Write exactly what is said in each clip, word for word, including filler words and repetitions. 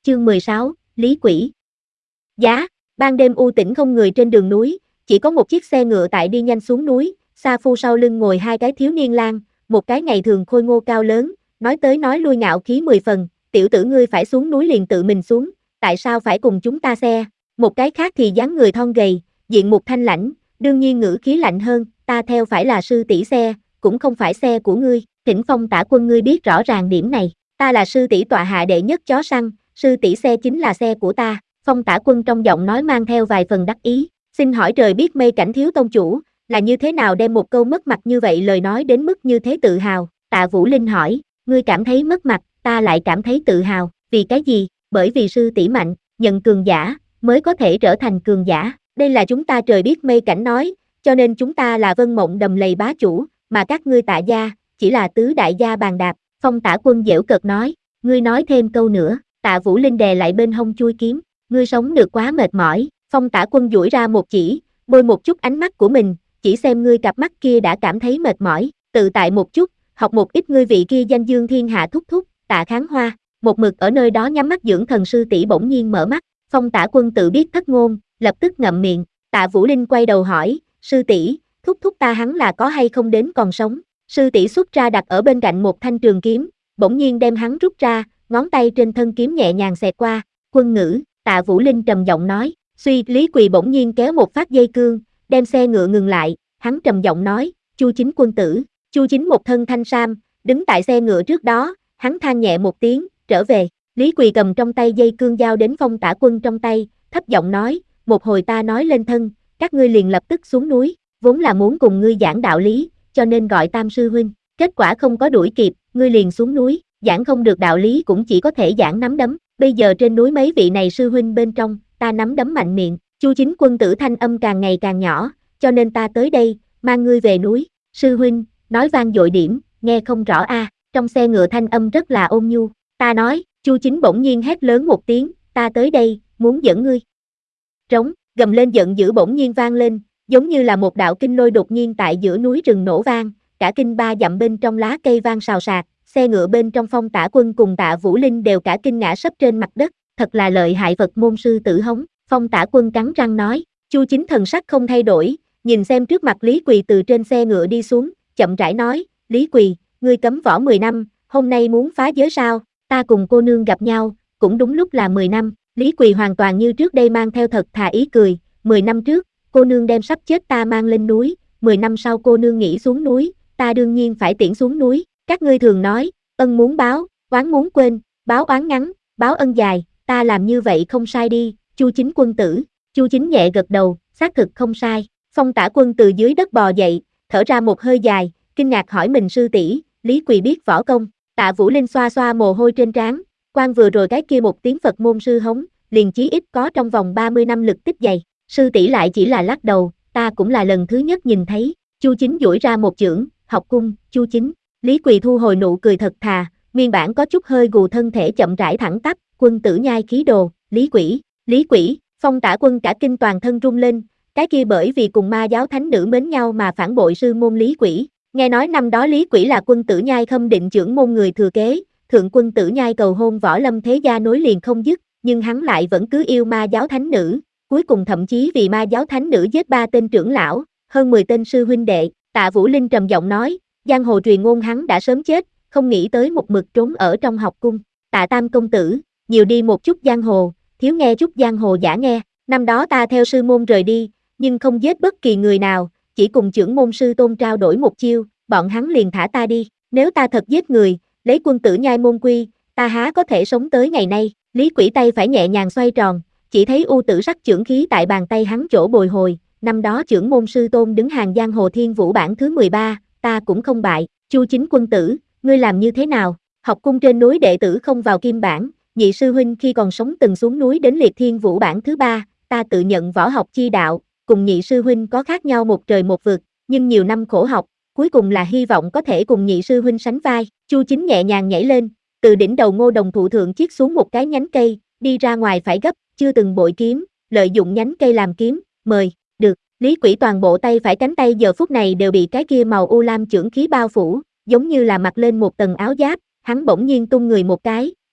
Chương mười sáu, Lý Quỷ. Giá, ban đêm u tĩnh không người trên đường núi, chỉ có một chiếc xe ngựa tại đi nhanh xuống núi, Sa Phu sau lưng ngồi hai cái thiếu niên lang, một cái ngày thường khôi ngô cao lớn, nói tới nói lui ngạo khí mười phần, tiểu tử ngươi phải xuống núi liền tự mình xuống, tại sao phải cùng chúng ta xe, một cái khác thì dáng người thon gầy, diện mục thanh lãnh, đương nhiên ngữ khí lạnh hơn, ta theo phải là sư tỷ xe, cũng không phải xe của ngươi, Thỉnh Phong Tả Quân ngươi biết rõ ràng điểm này, ta là sư tỷ tọa hạ đệ nhất chó săn, sư tỷ xe chính là xe của ta. Phong Tả Quân trong giọng nói mang theo vài phần đắc ý, xin hỏi trời biết mây cảnh thiếu tông chủ, là như thế nào đem một câu mất mặt như vậy lời nói đến mức như thế tự hào, Tạ Vũ Linh hỏi, ngươi cảm thấy mất mặt, ta lại cảm thấy tự hào, vì cái gì, bởi vì sư tỷ mạnh, nhận cường giả, mới có thể trở thành cường giả, đây là chúng ta trời biết mây cảnh nói, cho nên chúng ta là Vân Mộng Đầm Lầy bá chủ, mà các ngươi Tạ gia, chỉ là tứ đại gia bàn đạp, Phong Tả Quân giễu cợt nói, ngươi nói thêm câu nữa, Tạ Vũ Linh đè lại bên hông chui kiếm, ngươi sống được quá mệt mỏi, Phong Tả Quân duỗi ra một chỉ, bôi một chút ánh mắt của mình, chỉ xem ngươi cặp mắt kia đã cảm thấy mệt mỏi, tự tại một chút, học một ít ngươi vị kia danh dương thiên hạ thúc thúc, Tạ Kháng Hoa, một mực ở nơi đó nhắm mắt dưỡng thần sư tỷ bỗng nhiên mở mắt, Phong Tả Quân tự biết thất ngôn, lập tức ngậm miệng, Tạ Vũ Linh quay đầu hỏi, sư tỷ, thúc thúc ta hắn là có hay không đến còn sống, sư tỷ xuất ra đặt ở bên cạnh một thanh trường kiếm, bỗng nhiên đem hắn rút ra, ngón tay trên thân kiếm nhẹ nhàng xẹt qua, quân ngữ, Tạ Vũ Linh trầm giọng nói, suy, Lý Quỳ bỗng nhiên kéo một phát dây cương, đem xe ngựa ngừng lại, hắn trầm giọng nói, Chu Chính quân tử, Chu Chính một thân thanh sam, đứng tại xe ngựa trước đó, hắn than nhẹ một tiếng, trở về, Lý Quỳ cầm trong tay dây cương giao đến Phong Tả Quân trong tay, thấp giọng nói, một hồi ta nói lên thân, các ngươi liền lập tức xuống núi, vốn là muốn cùng ngươi giảng đạo lý, cho nên gọi Tam sư huynh, kết quả không có đuổi kịp, ngươi liền xuống núi, giảng không được đạo lý cũng chỉ có thể giảng nắm đấm, bây giờ trên núi mấy vị này sư huynh bên trong, ta nắm đấm mạnh miệng, Chu Chính quân tử thanh âm càng ngày càng nhỏ, cho nên ta tới đây, mang ngươi về núi, sư huynh, nói vang dội điểm, nghe không rõ a, à. Trong xe ngựa thanh âm rất là ôn nhu, ta nói, Chu Chính bỗng nhiên hét lớn một tiếng, ta tới đây, muốn dẫn ngươi. Trống, gầm lên giận dữ bỗng nhiên vang lên, giống như là một đạo kinh lôi đột nhiên tại giữa núi rừng nổ vang, cả kinh ba dặm bên trong lá cây vang xào xạc, xe ngựa bên trong Phong Tả Quân cùng Tạ Vũ Linh đều cả kinh ngã sấp trên mặt đất, thật là lợi hại vật môn sư tử hống, Phong Tả Quân cắn răng nói, Chu Chính thần sắc không thay đổi, nhìn xem trước mặt Lý Quỳ từ trên xe ngựa đi xuống, chậm rãi nói, Lý Quỳ, ngươi cấm võ mười năm, hôm nay muốn phá giới sao, ta cùng cô nương gặp nhau, cũng đúng lúc là mười năm, Lý Quỳ hoàn toàn như trước đây mang theo thật thà ý cười, mười năm trước, cô nương đem sắp chết ta mang lên núi, mười năm sau cô nương nghĩ xuống núi, ta đương nhiên phải tiễn xuống núi, các ngươi thường nói, ân muốn báo, oán muốn quên, báo oán ngắn, báo ân dài, ta làm như vậy không sai đi, Chu Chính quân tử, Chu Chính nhẹ gật đầu, xác thực không sai, Phong Tả Quân từ dưới đất bò dậy, thở ra một hơi dài, kinh ngạc hỏi mình sư tỷ, Lý Quỳ biết võ công, Tạ Vũ Linh xoa xoa mồ hôi trên trán, quan vừa rồi cái kia một tiếng Phật môn sư hống, liền chí ít có trong vòng ba mươi năm lực tích dày, sư tỷ lại chỉ là lắc đầu, ta cũng là lần thứ nhất nhìn thấy, Chu Chính duỗi ra một chưởng, học cung, Chu Chính, Lý Quỳ thu hồi nụ cười thật thà, nguyên bản có chút hơi gù thân thể chậm rãi thẳng tắp, quân tử nhai khí đồ, Lý Quỷ, Lý Quỷ, Phong Tả Quân cả kinh toàn thân rung lên, cái kia bởi vì cùng ma giáo thánh nữ mến nhau mà phản bội sư môn Lý Quỷ, nghe nói năm đó Lý Quỷ là quân tử nhai khâm định trưởng môn người thừa kế, thượng quân tử nhai cầu hôn võ lâm thế gia nối liền không dứt, nhưng hắn lại vẫn cứ yêu ma giáo thánh nữ, cuối cùng thậm chí vì ma giáo thánh nữ giết ba tên trưởng lão, hơn mười tên sư huynh đệ, Tạ Vũ Linh trầm giọng nói, giang hồ truyền ngôn hắn đã sớm chết, không nghĩ tới một mực trốn ở trong học cung, Tạ Tam công tử, nhiều đi một chút giang hồ, thiếu nghe chút giang hồ giả nghe, năm đó ta theo sư môn rời đi, nhưng không giết bất kỳ người nào, chỉ cùng trưởng môn sư tôn trao đổi một chiêu, bọn hắn liền thả ta đi, nếu ta thật giết người, lấy quân tử nhai môn quy, ta há có thể sống tới ngày nay, Lý Quỷ tay phải nhẹ nhàng xoay tròn, chỉ thấy u tử sắc chưởng khí tại bàn tay hắn chỗ bồi hồi, năm đó trưởng môn sư tôn đứng hàng giang hồ thiên vũ bảng thứ mười ba, ta cũng không bại, Chu Chính quân tử, ngươi làm như thế nào, học cung trên núi đệ tử không vào kim bảng, nhị sư huynh khi còn sống từng xuống núi đến liệt thiên vũ bảng thứ ba, ta tự nhận võ học chi đạo, cùng nhị sư huynh có khác nhau một trời một vực, nhưng nhiều năm khổ học, cuối cùng là hy vọng có thể cùng nhị sư huynh sánh vai, Chu Chính nhẹ nhàng nhảy lên, từ đỉnh đầu ngô đồng thụ thượng chiết xuống một cái nhánh cây, đi ra ngoài phải gấp, chưa từng bội kiếm, lợi dụng nhánh cây làm kiếm, mời, được, Lý Quỷ toàn bộ tay phải cánh tay giờ phút này đều bị cái kia màu u lam chưởng khí bao phủ, giống như là mặc lên một tầng áo giáp, hắn bỗng nhiên tung người một cái,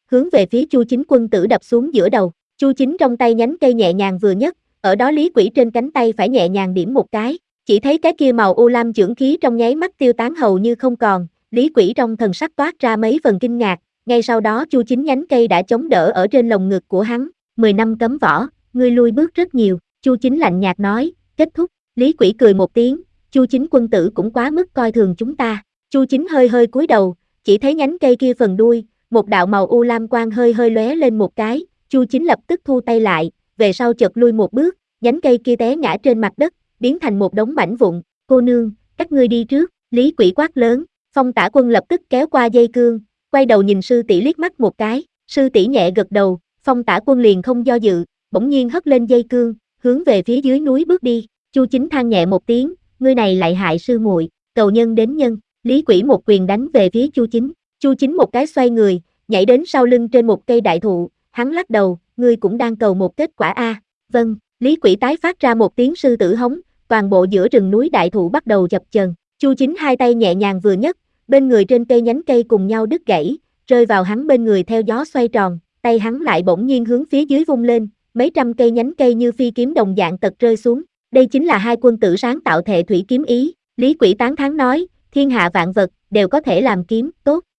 hướng về phía Chu Chính quân tử đập xuống giữa đầu. Chu Chính trong tay nhánh cây nhẹ nhàng vừa nhấc, ở đó Lý Quỷ trên cánh tay phải nhẹ nhàng điểm một cái, chỉ thấy cái kia màu u lam chưởng khí trong nháy mắt tiêu tán hầu như không còn, Lý Quỷ trong thần sắc toát ra mấy phần kinh ngạc, ngay sau đó Chu Chính nhánh cây đã chống đỡ ở trên lồng ngực của hắn, mười năm cấm võ, ngươi lui bước rất nhiều, Chu Chính lạnh nhạt nói, kết thúc, Lý Quỷ cười một tiếng, Chu Chính quân tử cũng quá mức coi thường chúng ta, Chu Chính hơi hơi cúi đầu, chỉ thấy nhánh cây kia phần đuôi, một đạo màu u lam quang hơi hơi lóe lên một cái, Chu Chính lập tức thu tay lại, về sau chợt lui một bước, nhánh cây kia té ngã trên mặt đất, biến thành một đống mảnh vụn, cô nương, các ngươi đi trước, Lý Quỷ quát lớn, Phong Tả Quân lập tức kéo qua dây cương, quay đầu nhìn sư tỷ liếc mắt một cái, sư tỷ nhẹ gật đầu, Phong Tả Quân liền không do dự, bỗng nhiên hất lên dây cương, hướng về phía dưới núi bước đi, Chu Chính than nhẹ một tiếng, ngươi này lại hại sư muội, cầu nhân đến nhân, Lý Quỷ một quyền đánh về phía Chu Chính, Chu Chính một cái xoay người, nhảy đến sau lưng trên một cây đại thụ, hắn lắc đầu, ngươi cũng đang cầu một kết quả a, vâng, Lý Quỷ tái phát ra một tiếng sư tử hống, toàn bộ giữa rừng núi đại thụ bắt đầu dập chờn, Chu Chính hai tay nhẹ nhàng vừa nhấc, bên người trên cây nhánh cây cùng nhau đứt gãy, rơi vào hắn bên người theo gió xoay tròn, tay hắn lại bỗng nhiên hướng phía dưới vung lên, mấy trăm cây nhánh cây như phi kiếm đồng dạng tật rơi xuống, đây chính là hai quân tử sáng tạo thệ thủy kiếm ý, Lý Quỷ tán thán nói, thiên hạ vạn vật đều có thể làm kiếm, tốt,